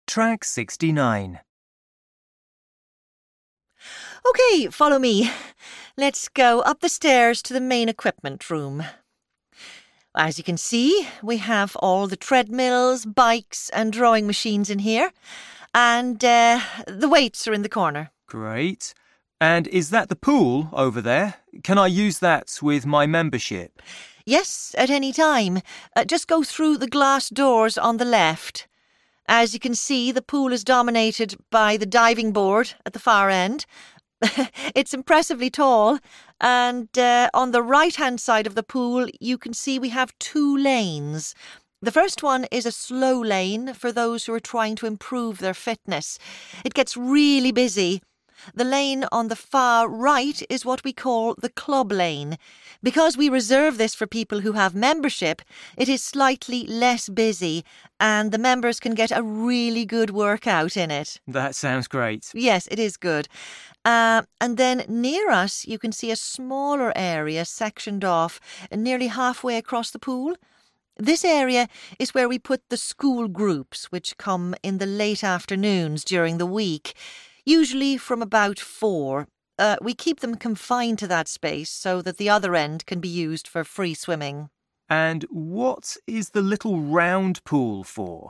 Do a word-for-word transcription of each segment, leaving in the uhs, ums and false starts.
Track sixty-nine. OK, follow me. Let's go up the stairs to the main equipment room. As you can see, we have all the treadmills, bikes and rowing machines in here. And uh, the weights are in the corner. Great. And is that the pool over there? Can I use that with my membership? Yes, at any time. Uh, just go through the glass doors on the left. As you can see, the pool is dominated by the diving board at the far end. It's impressively tall. And uh, on the right-hand side of the pool, you can see we have two lanes. The first one is a slow lane for those who are trying to improve their fitness. It gets really busy. The lane on the far right is what we call the club lane. Because we reserve this for people who have membership, it is slightly less busy and the members can get a really good workout in it. That sounds great. Yes, it is good. Uh, and then near us, you can see a smaller area sectioned off nearly halfway across the pool. This area is where we put the school groups, which come in the late afternoons during the week. Usually from about four. Uh, we keep them confined to that space so that the other end can be used for free swimming. And what is the little round pool for?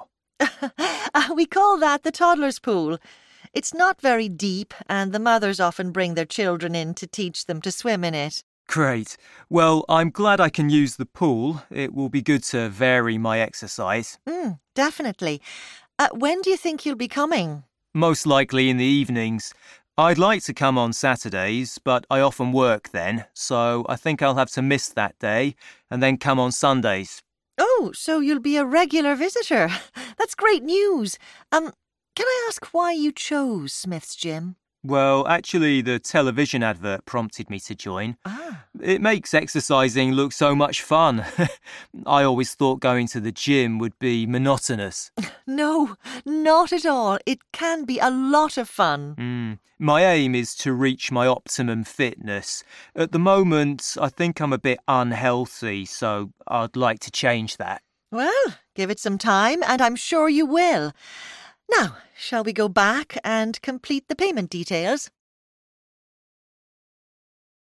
We call that the toddler's pool. It's not very deep and the mothers often bring their children in to teach them to swim in it. Great. Well, I'm glad I can use the pool. It will be good to vary my exercise. Mm, definitely. Uh, when do you think you'll be coming? Most likely in the evenings. I'd like to come on Saturdays, but I often work then, so I think I'll have to miss that day and then come on Sundays. Oh, so you'll be a regular visitor. That's great news. Um, can I ask why you chose Smith's Gym? Well, actually, the television advert prompted me to join. Ah. It makes exercising look so much fun. I always thought going to the gym would be monotonous. No, not at all. It can be a lot of fun. Mm. My aim is to reach my optimum fitness. At the moment, I think I'm a bit unhealthy, so I'd like to change that. Well, give it some time, and I'm sure you will. Now, shall we go back and complete the payment details?